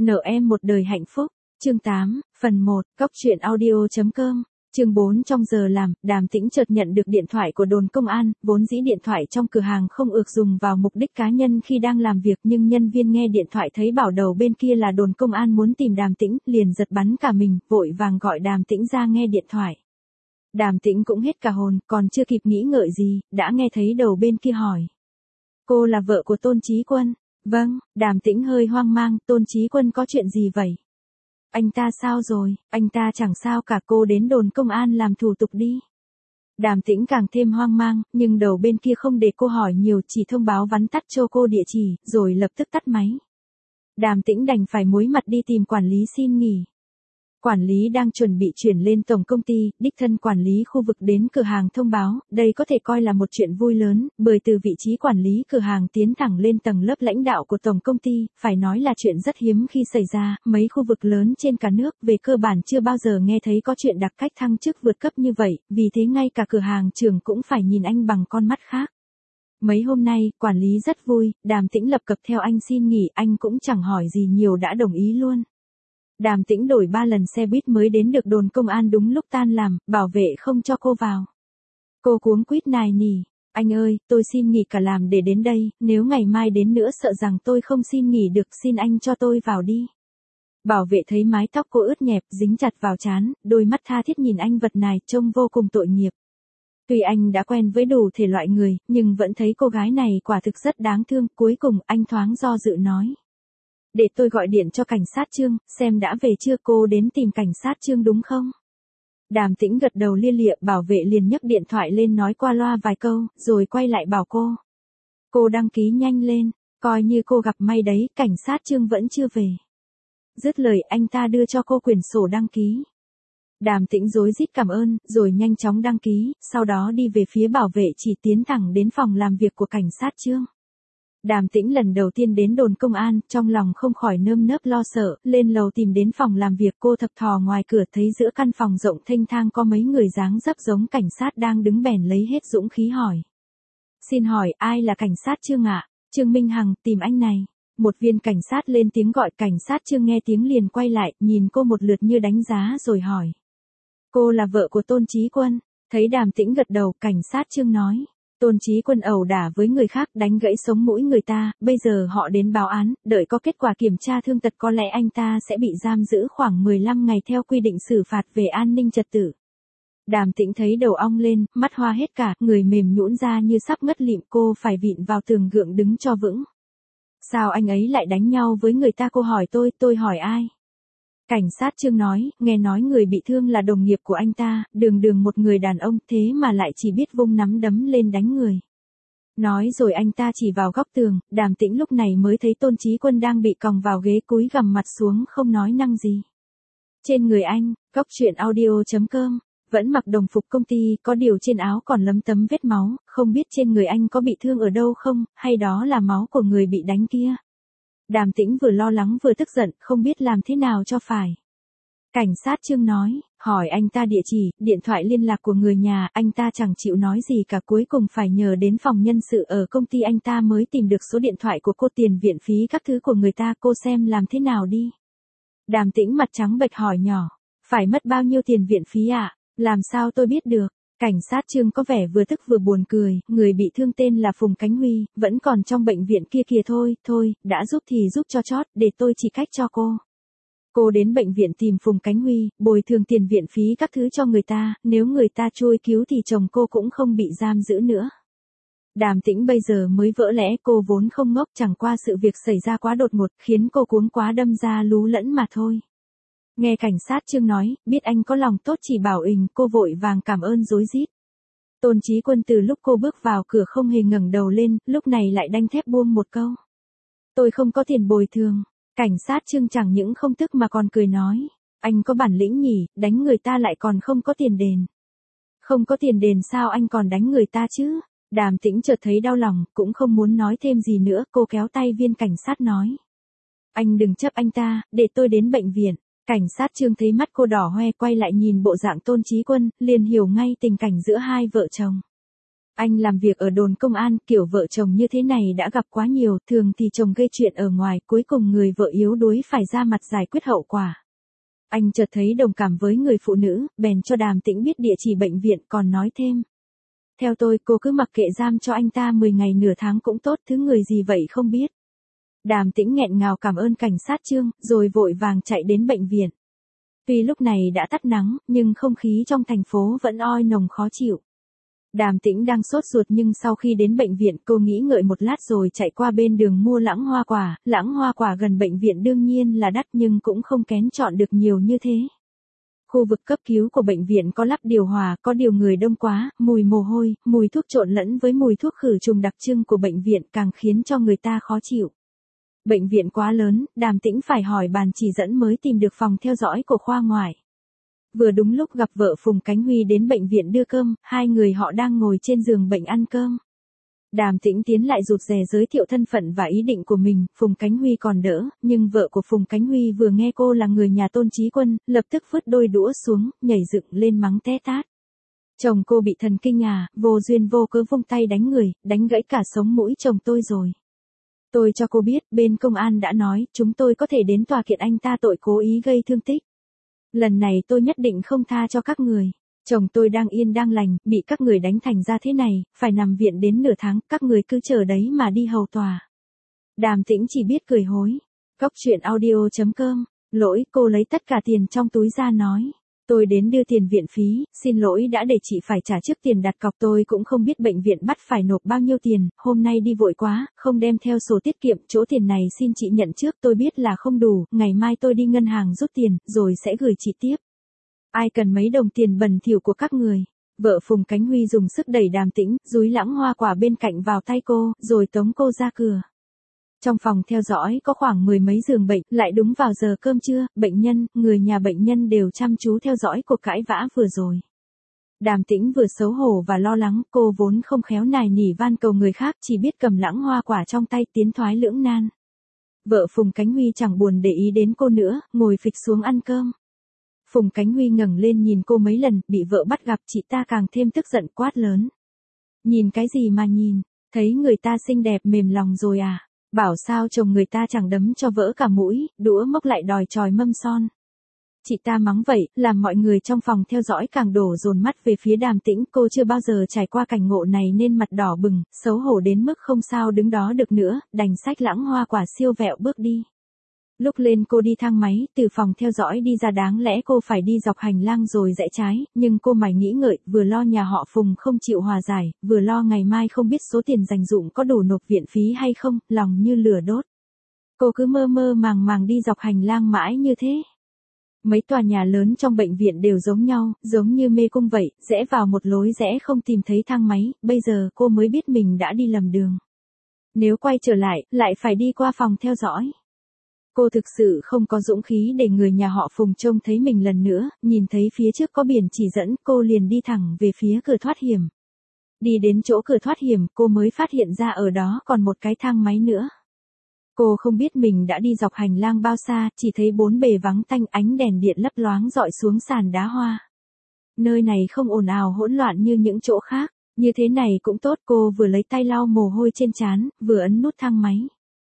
Nợ em một đời hạnh phúc. Chương 8, phần 1, Cóc truyện audio.com. Chương 4. Trong giờ làm, Đàm Tĩnh chợt nhận được điện thoại của đồn công an, vốn dĩ điện thoại trong cửa hàng không ược dùng vào mục đích cá nhân khi đang làm việc, nhưng nhân viên nghe điện thoại thấy bảo đầu bên kia là đồn công an muốn tìm Đàm Tĩnh, liền giật bắn cả mình, vội vàng gọi Đàm Tĩnh ra nghe điện thoại. Đàm Tĩnh cũng hết cả hồn, còn chưa kịp nghĩ ngợi gì, đã nghe thấy đầu bên kia hỏi. Cô là vợ của Tôn Chí Quân? Vâng. Đàm Tĩnh hơi hoang mang, Tôn Chí Quân có chuyện gì vậy? Anh ta sao rồi? Anh ta chẳng sao cả, cô đến đồn công an làm thủ tục đi. Đàm Tĩnh càng thêm hoang mang, nhưng đầu bên kia không để cô hỏi nhiều, chỉ thông báo vắn tắt cho cô địa chỉ, rồi lập tức tắt máy. Đàm Tĩnh đành phải muối mặt đi tìm quản lý xin nghỉ. Quản lý đang chuẩn bị chuyển lên tổng công ty, đích thân quản lý khu vực đến cửa hàng thông báo, đây có thể coi là một chuyện vui lớn, bởi từ vị trí quản lý cửa hàng tiến thẳng lên tầng lớp lãnh đạo của tổng công ty, phải nói là chuyện rất hiếm khi xảy ra, mấy khu vực lớn trên cả nước về cơ bản chưa bao giờ nghe thấy có chuyện đặc cách thăng chức vượt cấp như vậy, vì thế ngay cả cửa hàng trưởng cũng phải nhìn anh bằng con mắt khác. Mấy hôm nay, quản lý rất vui, Đàm Tĩnh lập cập theo anh xin nghỉ, anh cũng chẳng hỏi gì nhiều đã đồng ý luôn. Đàm Tĩnh đổi 3 lần xe buýt mới đến được đồn công an đúng lúc tan làm, bảo vệ không cho cô vào. Cô cuống quýt nài nỉ, anh ơi, tôi xin nghỉ cả làm để đến đây, nếu ngày mai đến nữa sợ rằng tôi không xin nghỉ được, xin anh cho tôi vào đi. Bảo vệ thấy mái tóc cô ướt nhẹp, dính chặt vào trán, đôi mắt tha thiết nhìn anh vật này, trông vô cùng tội nghiệp. Tuy anh đã quen với đủ thể loại người, nhưng vẫn thấy cô gái này quả thực rất đáng thương, cuối cùng anh thoáng do dự nói. Để tôi gọi điện cho cảnh sát Trương, xem đã về chưa, cô đến tìm cảnh sát Trương đúng không? Đàm Tĩnh gật đầu lia lịa, bảo vệ liền nhấc điện thoại lên nói qua loa vài câu, rồi quay lại bảo cô. Cô đăng ký nhanh lên, coi như cô gặp may đấy, cảnh sát Trương vẫn chưa về. Dứt lời anh ta đưa cho cô quyển sổ đăng ký. Đàm Tĩnh rối rít cảm ơn, rồi nhanh chóng đăng ký, sau đó đi về phía bảo vệ chỉ tiến thẳng đến phòng làm việc của cảnh sát Trương. Đàm Tĩnh lần đầu tiên đến đồn công an, trong lòng không khỏi nơm nớp lo sợ, lên lầu tìm đến phòng làm việc, cô thập thò ngoài cửa thấy giữa căn phòng rộng thênh thang có mấy người dáng dấp giống cảnh sát đang đứng bèn lấy hết dũng khí hỏi. Xin hỏi, ai là cảnh sát Trương ạ? Trương Minh Hằng, tìm anh này. Một viên cảnh sát lên tiếng gọi, cảnh sát Trương nghe tiếng liền quay lại, nhìn cô một lượt như đánh giá rồi hỏi. Cô là vợ của Tôn Chí Quân? Thấy Đàm Tĩnh gật đầu, cảnh sát Trương nói. Tôn Chí Quân ẩu đả với người khác, đánh gãy sống mũi người ta, bây giờ họ đến báo án, đợi có kết quả kiểm tra thương tật có lẽ anh ta sẽ bị giam giữ khoảng 15 ngày theo quy định xử phạt về an ninh trật tự. Đàm Tĩnh thấy đầu ong lên, mắt hoa hết cả, người mềm nhũn ra như sắp ngất lịm, cô phải vịn vào tường gượng đứng cho vững. Sao anh ấy lại đánh nhau với người ta, cô hỏi tôi hỏi ai? Cảnh sát Trương nói, nghe nói người bị thương là đồng nghiệp của anh ta, đường một người đàn ông, thế mà lại chỉ biết vung nắm đấm lên đánh người. Nói rồi anh ta chỉ vào góc tường, Đàm Tĩnh lúc này mới thấy Tôn Chí Quân đang bị còng vào ghế, cúi gằm mặt xuống không nói năng gì. Trên người anh, Cóc truyện audio.com, vẫn mặc đồng phục công ty, có điều trên áo còn lấm tấm vết máu, không biết trên người anh có bị thương ở đâu không, hay đó là máu của người bị đánh kia. Đàm Tĩnh vừa lo lắng vừa tức giận, không biết làm thế nào cho phải. Cảnh sát Trương nói, hỏi anh ta địa chỉ, điện thoại liên lạc của người nhà, anh ta chẳng chịu nói gì cả, cuối cùng phải nhờ đến phòng nhân sự ở công ty anh ta mới tìm được số điện thoại của cô, tiền viện phí các thứ của người ta, cô xem làm thế nào đi. Đàm Tĩnh mặt trắng bệch hỏi nhỏ, phải mất bao nhiêu tiền viện phí ạ? Làm sao tôi biết được? Cảnh sát Trương có vẻ vừa tức vừa buồn cười, người bị thương tên là Phùng Cánh Huy, vẫn còn trong bệnh viện kia kìa, thôi, đã giúp thì giúp cho chót, để tôi chỉ cách cho cô. Cô đến bệnh viện tìm Phùng Cánh Huy, bồi thường tiền viện phí các thứ cho người ta, nếu người ta trôi cứu thì chồng cô cũng không bị giam giữ nữa. Đàm Tĩnh bây giờ mới vỡ lẽ, cô vốn không ngốc, chẳng qua sự việc xảy ra quá đột ngột, khiến cô cuống quá đâm ra lú lẫn mà thôi. Nghe cảnh sát Trương nói, biết anh có lòng tốt chỉ bảo ình, cô vội vàng cảm ơn rối rít. Tôn Chí Quân từ lúc cô bước vào cửa không hề ngẩng đầu lên, lúc này lại đanh thép buông một câu. Tôi không có tiền bồi thường. Cảnh sát Trương chẳng những không tức mà còn cười nói. Anh có bản lĩnh nhỉ, đánh người ta lại còn không có tiền đền. Không có tiền đền sao anh còn đánh người ta chứ? Đàm Tĩnh chợt thấy đau lòng, cũng không muốn nói thêm gì nữa, cô kéo tay viên cảnh sát nói. Anh đừng chấp anh ta, để tôi đến bệnh viện. Cảnh sát Trương thấy mắt cô đỏ hoe, quay lại nhìn bộ dạng Tôn Chí Quân, liền hiểu ngay tình cảnh giữa hai vợ chồng. Anh làm việc ở đồn công an, kiểu vợ chồng như thế này đã gặp quá nhiều, thường thì chồng gây chuyện ở ngoài, cuối cùng người vợ yếu đuối phải ra mặt giải quyết hậu quả. Anh chợt thấy đồng cảm với người phụ nữ, bèn cho Đàm Tĩnh biết địa chỉ bệnh viện, còn nói thêm. Theo tôi, cô cứ mặc kệ, giam cho anh ta 10 ngày nửa tháng cũng tốt, thứ người gì vậy không biết. Đàm Tĩnh nghẹn ngào cảm ơn cảnh sát Trương, rồi vội vàng chạy đến bệnh viện. Tuy lúc này đã tắt nắng, nhưng không khí trong thành phố vẫn oi nồng khó chịu. Đàm Tĩnh đang sốt ruột nhưng sau khi đến bệnh viện cô nghĩ ngợi một lát rồi chạy qua bên đường mua lãng hoa quả gần bệnh viện đương nhiên là đắt nhưng cũng không kén chọn được nhiều như thế. Khu vực cấp cứu của bệnh viện có lắp điều hòa, có điều người đông quá, mùi mồ hôi, mùi thuốc trộn lẫn với mùi thuốc khử trùng đặc trưng của bệnh viện càng khiến cho người ta khó chịu. Bệnh viện quá lớn, Đàm Tĩnh phải hỏi bàn chỉ dẫn mới tìm được phòng theo dõi của khoa ngoại. Vừa đúng lúc gặp vợ Phùng Cánh Huy đến bệnh viện đưa cơm, hai người họ đang ngồi trên giường bệnh ăn cơm. Đàm Tĩnh tiến lại rụt rè giới thiệu thân phận và ý định của mình, Phùng Cánh Huy còn đỡ, nhưng vợ của Phùng Cánh Huy vừa nghe cô là người nhà Tôn Chí Quân, lập tức vứt đôi đũa xuống, nhảy dựng lên mắng té tát. Chồng cô bị thần kinh à, vô duyên vô cớ vung tay đánh người, đánh gãy cả sống mũi chồng tôi rồi. Tôi cho cô biết, bên công an đã nói, chúng tôi có thể đến tòa kiện anh ta tội cố ý gây thương tích. Lần này tôi nhất định không tha cho các người. Chồng tôi đang yên đang lành, bị các người đánh thành ra thế này, phải nằm viện đến nửa tháng, các người cứ chờ đấy mà đi hầu tòa. Đàm Tĩnh chỉ biết cười hối. Cóc truyện audio.com, lỗi, cô lấy tất cả tiền trong túi ra nói. Tôi đến đưa tiền viện phí, xin lỗi đã để chị phải trả trước tiền đặt cọc, tôi cũng không biết bệnh viện bắt phải nộp bao nhiêu tiền, hôm nay đi vội quá, không đem theo sổ tiết kiệm, chỗ tiền này xin chị nhận trước, tôi biết là không đủ, ngày mai tôi đi ngân hàng rút tiền, rồi sẽ gửi chị tiếp. Ai cần mấy đồng tiền bẩn thỉu của các người. Vợ Phùng Cánh Huy dùng sức đẩy Đàm Tĩnh, dúi lãng hoa quả bên cạnh vào tay cô, rồi tống cô ra cửa. Trong phòng theo dõi có khoảng 10 mấy giường bệnh, lại đúng vào giờ cơm trưa, bệnh nhân, người nhà bệnh nhân đều chăm chú theo dõi cuộc cãi vã vừa rồi. Đàm Tĩnh vừa xấu hổ và lo lắng, cô vốn không khéo nài nỉ van cầu người khác, chỉ biết cầm lãng hoa quả trong tay, tiến thoái lưỡng nan. Vợ Phùng Cánh Huy chẳng buồn để ý đến cô nữa, ngồi phịch xuống ăn cơm. Phùng Cánh Huy ngẩng lên nhìn cô mấy lần, bị vợ bắt gặp chị ta càng thêm tức giận quát lớn. Nhìn cái gì mà nhìn, thấy người ta xinh đẹp mềm lòng rồi à? Bảo sao chồng người ta chẳng đấm cho vỡ cả mũi, đũa mốc lại đòi chòi mâm son. Chị ta mắng vậy, làm mọi người trong phòng theo dõi càng đổ dồn mắt về phía Đàm Tĩnh, cô chưa bao giờ trải qua cảnh ngộ này nên mặt đỏ bừng, xấu hổ đến mức không sao đứng đó được nữa, đành xách lãng hoa quả siêu vẹo bước đi. Lúc lên cô đi thang máy, từ phòng theo dõi đi ra đáng lẽ cô phải đi dọc hành lang rồi rẽ trái, nhưng cô mải nghĩ ngợi, vừa lo nhà họ Phùng không chịu hòa giải, vừa lo ngày mai không biết số tiền dành dụm có đủ nộp viện phí hay không, lòng như lửa đốt. Cô cứ mơ mơ màng màng đi dọc hành lang mãi như thế. Mấy tòa nhà lớn trong bệnh viện đều giống nhau, giống như mê cung vậy, rẽ vào một lối rẽ không tìm thấy thang máy, bây giờ cô mới biết mình đã đi lầm đường. Nếu quay trở lại phải đi qua phòng theo dõi. Cô thực sự không có dũng khí để người nhà họ Phùng trông thấy mình lần nữa, nhìn thấy phía trước có biển chỉ dẫn, cô liền đi thẳng về phía cửa thoát hiểm. Đi đến chỗ cửa thoát hiểm, cô mới phát hiện ra ở đó còn một cái thang máy nữa. Cô không biết mình đã đi dọc hành lang bao xa, chỉ thấy bốn bề vắng tanh, ánh đèn điện lấp loáng dọi xuống sàn đá hoa. Nơi này không ồn ào hỗn loạn như những chỗ khác, như thế này cũng tốt, cô vừa lấy tay lau mồ hôi trên trán, vừa ấn nút thang máy.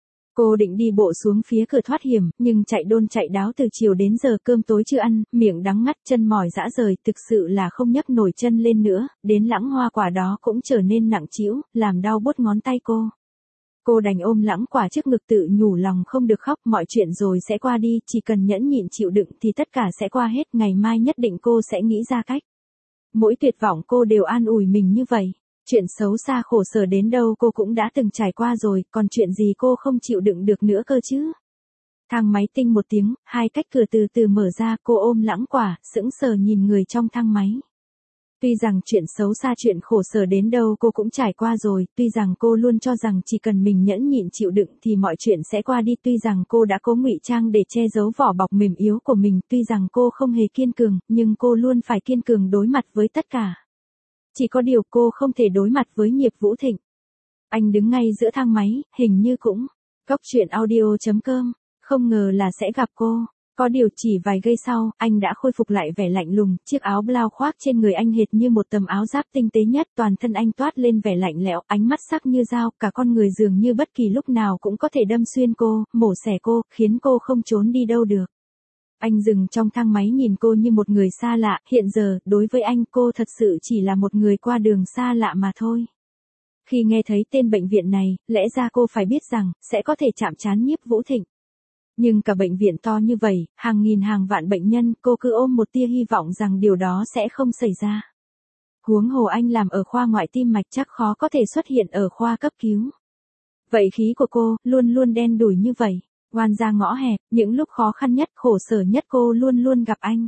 Cô định đi bộ xuống phía cửa thoát hiểm, nhưng chạy đôn chạy đáo từ chiều đến giờ cơm tối chưa ăn, miệng đắng ngắt, chân mỏi rã rời, thực sự là không nhấc nổi chân lên nữa, đến lãng hoa quả đó cũng trở nên nặng trĩu, làm đau buốt ngón tay cô. Cô đành ôm lãng quả trước ngực tự nhủ lòng không được khóc, mọi chuyện rồi sẽ qua đi, chỉ cần nhẫn nhịn chịu đựng thì tất cả sẽ qua hết, ngày mai nhất định cô sẽ nghĩ ra cách. Mỗi tuyệt vọng cô đều an ủi mình như vậy. Chuyện xấu xa khổ sở đến đâu cô cũng đã từng trải qua rồi, còn chuyện gì cô không chịu đựng được nữa cơ chứ. Thang máy tinh một tiếng, hai cách cửa từ từ mở ra, cô ôm lãng quả, sững sờ nhìn người trong thang máy. Tuy rằng chuyện xấu xa chuyện khổ sở đến đâu cô cũng trải qua rồi, tuy rằng cô luôn cho rằng chỉ cần mình nhẫn nhịn chịu đựng thì mọi chuyện sẽ qua đi, tuy rằng cô đã cố ngụy trang để che giấu vỏ bọc mềm yếu của mình, tuy rằng cô không hề kiên cường, nhưng cô luôn phải kiên cường đối mặt với tất cả. Chỉ có điều cô không thể đối mặt với Nhiệp Vũ Thịnh. Anh đứng ngay giữa thang máy, hình như cũng. Cóc truyện audio.com, không ngờ là sẽ gặp cô. Có điều chỉ vài giây sau, anh đã khôi phục lại vẻ lạnh lùng, chiếc áo blau khoác trên người anh hệt như một tấm áo giáp tinh tế nhất, toàn thân anh toát lên vẻ lạnh lẽo, ánh mắt sắc như dao, cả con người dường như bất kỳ lúc nào cũng có thể đâm xuyên cô, mổ xẻ cô, khiến cô không trốn đi đâu được. Anh dừng trong thang máy nhìn cô như một người xa lạ, hiện giờ, đối với anh cô thật sự chỉ là một người qua đường xa lạ mà thôi. Khi nghe thấy tên bệnh viện này, lẽ ra cô phải biết rằng, sẽ có thể chạm trán Nhiếp Vũ Thịnh. Nhưng cả bệnh viện to như vậy, hàng nghìn hàng vạn bệnh nhân, cô cứ ôm một tia hy vọng rằng điều đó sẽ không xảy ra. Huống hồ anh làm ở khoa ngoại tim mạch chắc khó có thể xuất hiện ở khoa cấp cứu. Vậy khí của cô, luôn luôn đen đủi như vậy. Oan ra ngõ hẹp, những lúc khó khăn nhất, khổ sở nhất cô luôn luôn gặp anh.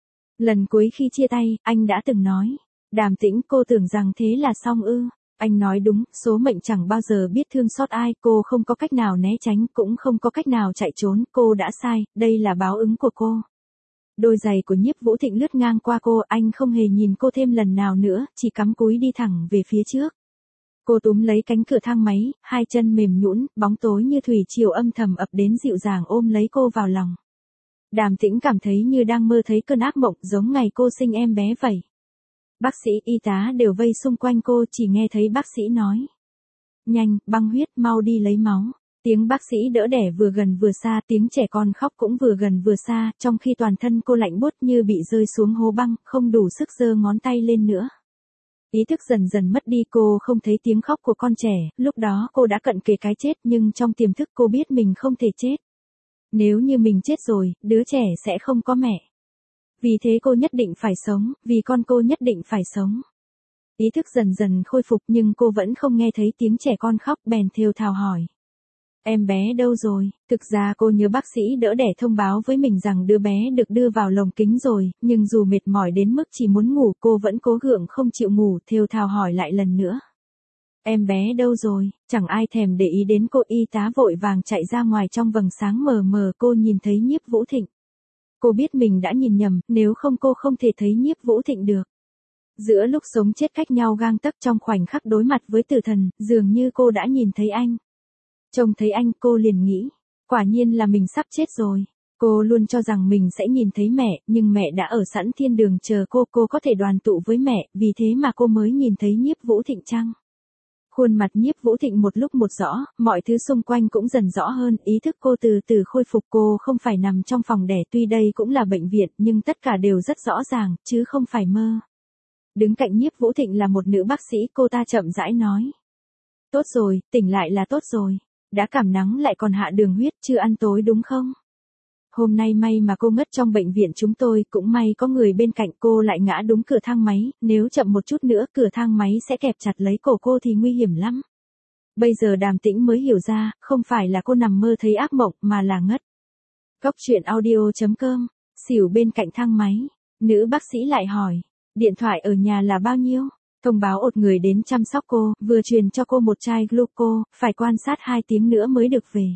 Lần cuối khi chia tay, anh đã từng nói. Đàm Tĩnh, cô tưởng rằng thế là xong ư. Anh nói đúng, số mệnh chẳng bao giờ biết thương xót ai, cô không có cách nào né tránh, cũng không có cách nào chạy trốn, cô đã sai, đây là báo ứng của cô. Đôi giày của Nhiếp Vũ Thịnh lướt ngang qua cô, anh không hề nhìn cô thêm lần nào nữa, chỉ cắm cúi đi thẳng về phía trước. Cô túm lấy cánh cửa thang máy, hai chân mềm nhũn, bóng tối như thủy triều âm thầm ập đến dịu dàng ôm lấy cô vào lòng. Đàm Tĩnh cảm thấy như đang mơ thấy cơn ác mộng, giống ngày cô sinh em bé vậy. Bác sĩ, y tá đều vây xung quanh cô, chỉ nghe thấy bác sĩ nói. Nhanh, băng huyết, mau đi lấy máu. Tiếng bác sĩ đỡ đẻ vừa gần vừa xa, tiếng trẻ con khóc cũng vừa gần vừa xa, trong khi toàn thân cô lạnh buốt như bị rơi xuống hố băng, không đủ sức giơ ngón tay lên nữa. Ý thức dần dần mất đi, cô không thấy tiếng khóc của con trẻ, lúc đó cô đã cận kề cái chết, nhưng trong tiềm thức cô biết mình không thể chết. Nếu như mình chết rồi, đứa trẻ sẽ không có mẹ. Vì thế cô nhất định phải sống, vì con cô nhất định phải sống. Ý thức dần dần khôi phục nhưng cô vẫn không nghe thấy tiếng trẻ con khóc, bèn thều thào hỏi. Em bé đâu rồi? Thực ra cô nhớ bác sĩ đỡ đẻ thông báo với mình rằng đứa bé được đưa vào lồng kính rồi, nhưng dù mệt mỏi đến mức chỉ muốn ngủ cô vẫn cố gượng không chịu ngủ, thều thào hỏi lại lần nữa. Em bé đâu rồi? Chẳng ai thèm để ý đến cô, y tá vội vàng chạy ra ngoài trong vầng sáng mờ mờ, cô nhìn thấy Nhiếp Vũ Thịnh. Cô biết mình đã nhìn nhầm, nếu không cô không thể thấy Nhiếp Vũ Thịnh được. Giữa lúc sống chết cách nhau gang tấc, trong khoảnh khắc đối mặt với tử thần, dường như cô đã nhìn thấy anh. Trông thấy anh, cô liền nghĩ, quả nhiên là mình sắp chết rồi. Cô luôn cho rằng mình sẽ nhìn thấy mẹ, nhưng mẹ đã ở sẵn thiên đường chờ cô có thể đoàn tụ với mẹ, vì thế mà cô mới nhìn thấy Nhiếp Vũ Thịnh chăng? Khuôn mặt Nhiếp Vũ Thịnh một lúc một rõ, mọi thứ xung quanh cũng dần rõ hơn, ý thức cô từ từ khôi phục, cô không phải nằm trong phòng đẻ, tuy đây cũng là bệnh viện, nhưng tất cả đều rất rõ ràng, chứ không phải mơ. Đứng cạnh Nhiếp Vũ Thịnh là một nữ bác sĩ, cô ta chậm rãi nói. Tốt rồi, tỉnh lại là tốt rồi. Đã cảm nắng lại còn hạ đường huyết, chưa ăn tối đúng không? Hôm nay may mà cô ngất trong bệnh viện chúng tôi, cũng may có người bên cạnh, cô lại ngã đúng cửa thang máy, nếu chậm một chút nữa cửa thang máy sẽ kẹp chặt lấy cổ cô thì nguy hiểm lắm. Bây giờ Đàm Tĩnh mới hiểu ra, không phải là cô nằm mơ thấy ác mộng mà là ngất. Cóc truyện audio.com, xỉu bên cạnh thang máy, nữ bác sĩ lại hỏi, điện thoại ở nhà là bao nhiêu? Thông báo một người đến chăm sóc cô, vừa truyền cho cô một chai gluco, phải quan sát 2 tiếng nữa mới được về.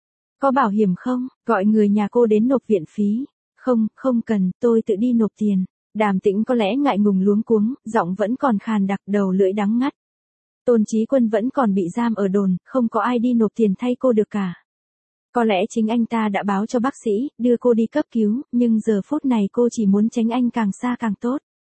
Có bảo hiểm không? Gọi người nhà cô đến nộp viện phí. Không, không cần, tôi tự đi nộp tiền. Đàm Tĩnh có lẽ ngại ngùng luống cuống, giọng vẫn còn khàn đặc, đầu lưỡi đắng ngắt. Tôn Chí Quân vẫn còn bị giam ở đồn, không có ai đi nộp tiền thay cô được cả. Có lẽ chính anh ta đã báo cho bác sĩ, đưa cô đi cấp cứu, nhưng giờ phút này cô chỉ muốn tránh anh càng xa càng tốt.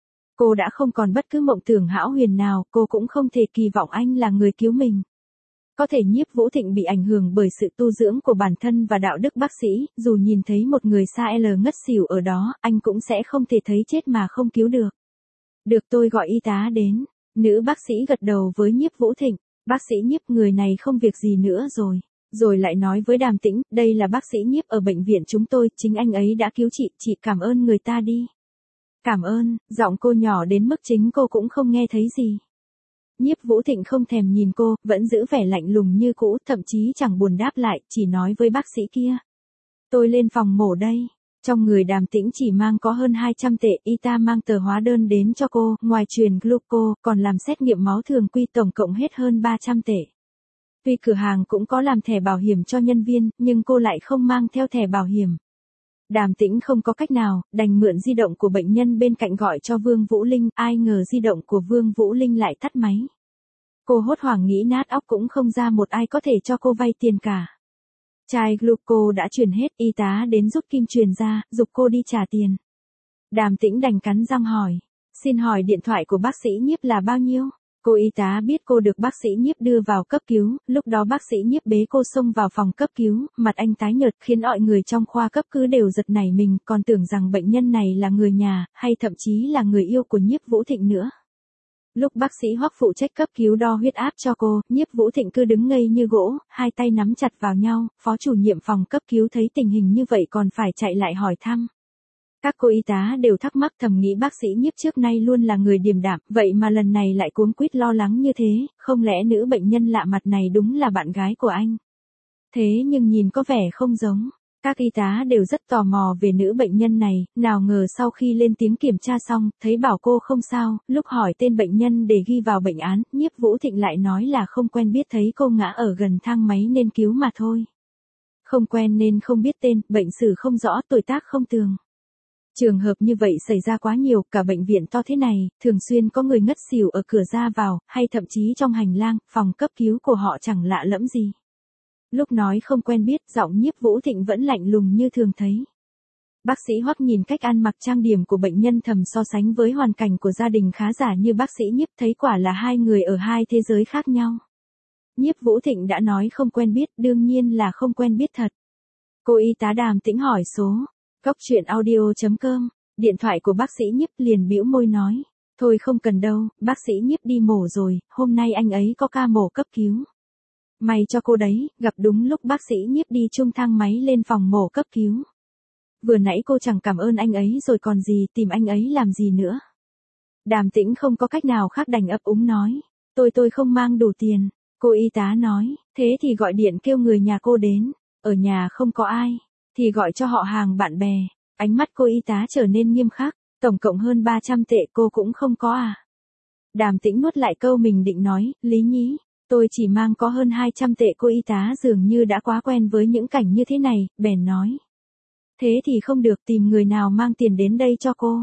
Cô đã không còn bất cứ mộng tưởng hão huyền nào, cô cũng không thể kỳ vọng anh là người cứu mình. Có thể Nhiếp Vũ Thịnh bị ảnh hưởng bởi sự tu dưỡng của bản thân và đạo đức bác sĩ, dù nhìn thấy một người xa L ngất xỉu ở đó, anh cũng sẽ không thể thấy chết mà không cứu được. Được, tôi gọi y tá đến. Nữ bác sĩ gật đầu với Nhiếp Vũ Thịnh. Bác sĩ Nhiếp, người này không việc gì nữa rồi. Rồi lại nói với Đàm Tĩnh, đây là bác sĩ Nhiếp ở bệnh viện chúng tôi, chính anh ấy đã cứu chị cảm ơn người ta đi. Cảm ơn, giọng cô nhỏ đến mức chính cô cũng không nghe thấy gì. Nhiếp Vũ Thịnh không thèm nhìn cô, vẫn giữ vẻ lạnh lùng như cũ, thậm chí chẳng buồn đáp lại, chỉ nói với bác sĩ kia. Tôi lên phòng mổ đây. Trong người Đàm Tĩnh chỉ mang có hơn 200 tệ, y tá mang tờ hóa đơn đến cho cô, ngoài truyền gluco, còn làm xét nghiệm máu thường quy, tổng cộng hết hơn 300 tệ. Tuy cửa hàng cũng có làm thẻ bảo hiểm cho nhân viên, nhưng cô lại không mang theo thẻ bảo hiểm. Đàm Tĩnh không có cách nào, đành mượn di động của bệnh nhân bên cạnh gọi cho Vương Vũ Linh, ai ngờ di động của Vương Vũ Linh lại tắt máy. Cô hốt hoảng nghĩ nát óc cũng không ra một ai có thể cho cô vay tiền cả. Chai gluco đã truyền hết, y tá đến rút kim truyền ra, giục cô đi trả tiền. Đàm Tĩnh đành cắn răng hỏi. Xin hỏi điện thoại của bác sĩ Nhiếp là bao nhiêu? Cô y tá biết cô được bác sĩ Nhiếp đưa vào cấp cứu, lúc đó bác sĩ Nhiếp bế cô xông vào phòng cấp cứu, mặt anh tái nhợt khiến mọi người trong khoa cấp cứu đều giật nảy mình, còn tưởng rằng bệnh nhân này là người nhà, hay thậm chí là người yêu của Nhiếp Vũ Thịnh nữa. Lúc bác sĩ Hoắc phụ trách cấp cứu đo huyết áp cho cô, Nhiếp Vũ Thịnh cứ đứng ngây như gỗ, hai tay nắm chặt vào nhau, phó chủ nhiệm phòng cấp cứu thấy tình hình như vậy còn phải chạy lại hỏi thăm. Các cô y tá đều thắc mắc thầm nghĩ bác sĩ Nhiếp trước nay luôn là người điềm đạm, vậy mà lần này lại cuống quýt lo lắng như thế, không lẽ nữ bệnh nhân lạ mặt này đúng là bạn gái của anh? Thế nhưng nhìn có vẻ không giống. Các y tá đều rất tò mò về nữ bệnh nhân này, nào ngờ sau khi lên tiếng kiểm tra xong, thấy bảo cô không sao, lúc hỏi tên bệnh nhân để ghi vào bệnh án, Nhiếp Vũ Thịnh lại nói là không quen biết, thấy cô ngã ở gần thang máy nên cứu mà thôi. Không quen nên không biết tên, bệnh sử không rõ, tuổi tác không tường. Trường hợp như vậy xảy ra quá nhiều, cả bệnh viện to thế này, thường xuyên có người ngất xỉu ở cửa ra vào, hay thậm chí trong hành lang, phòng cấp cứu của họ chẳng lạ lẫm gì. Lúc nói không quen biết, giọng Nhiếp Vũ Thịnh vẫn lạnh lùng như thường thấy. Bác sĩ Hoắc nhìn cách ăn mặc trang điểm của bệnh nhân thầm so sánh với hoàn cảnh của gia đình khá giả như bác sĩ Nhiếp, thấy quả là hai người ở hai thế giới khác nhau. Nhiếp Vũ Thịnh đã nói không quen biết, đương nhiên là không quen biết thật. Cô y tá Đàm Tĩnh hỏi số. Góc chuyện audio.com, điện thoại của bác sĩ Nhiếp, liền bĩu môi nói. Thôi không cần đâu, bác sĩ Nhiếp đi mổ rồi, hôm nay anh ấy có ca mổ cấp cứu. May cho cô đấy, gặp đúng lúc bác sĩ Nhiếp đi chung thang máy lên phòng mổ cấp cứu. Vừa nãy cô chẳng cảm ơn anh ấy rồi còn gì, tìm anh ấy làm gì nữa. Đàm Tĩnh không có cách nào khác đành ấp úng nói. Tôi không mang đủ tiền. Cô y tá nói, thế thì gọi điện kêu người nhà cô đến. Ở nhà không có ai, thì gọi cho họ hàng bạn bè. Ánh mắt cô y tá trở nên nghiêm khắc. Tổng cộng hơn 300 tệ cô cũng không có à? Đàm Tĩnh nuốt lại câu mình định nói, Lý nhí. Tôi chỉ mang có hơn 200 tệ. Cô y tá dường như đã quá quen với những cảnh như thế này, bèn nói. Thế thì không được, tìm người nào mang tiền đến đây cho cô.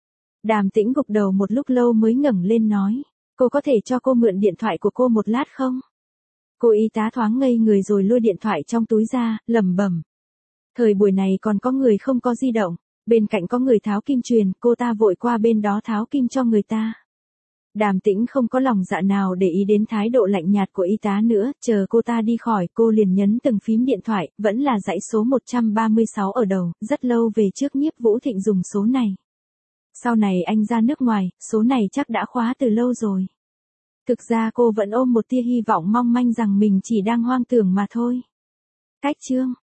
Đàm Tĩnh gục đầu một lúc lâu mới ngẩng lên nói. Cô có thể cho cô mượn điện thoại của cô một lát không? Cô y tá thoáng ngây người rồi lôi điện thoại trong túi ra, lẩm bẩm. Thời buổi này còn có người không có di động. Bên cạnh có người tháo kim truyền, cô ta vội qua bên đó tháo kim cho người ta. Đàm Tĩnh không có lòng dạ nào để ý đến thái độ lạnh nhạt của y tá nữa, chờ cô ta đi khỏi, cô liền nhấn từng phím điện thoại, vẫn là dãy số 136 ở đầu, rất lâu về trước Nhiếp Vũ Thịnh dùng số này. Sau này anh ra nước ngoài, số này chắc đã khóa từ lâu rồi. Thực ra cô vẫn ôm một tia hy vọng mong manh rằng mình chỉ đang hoang tưởng mà thôi. Cách chương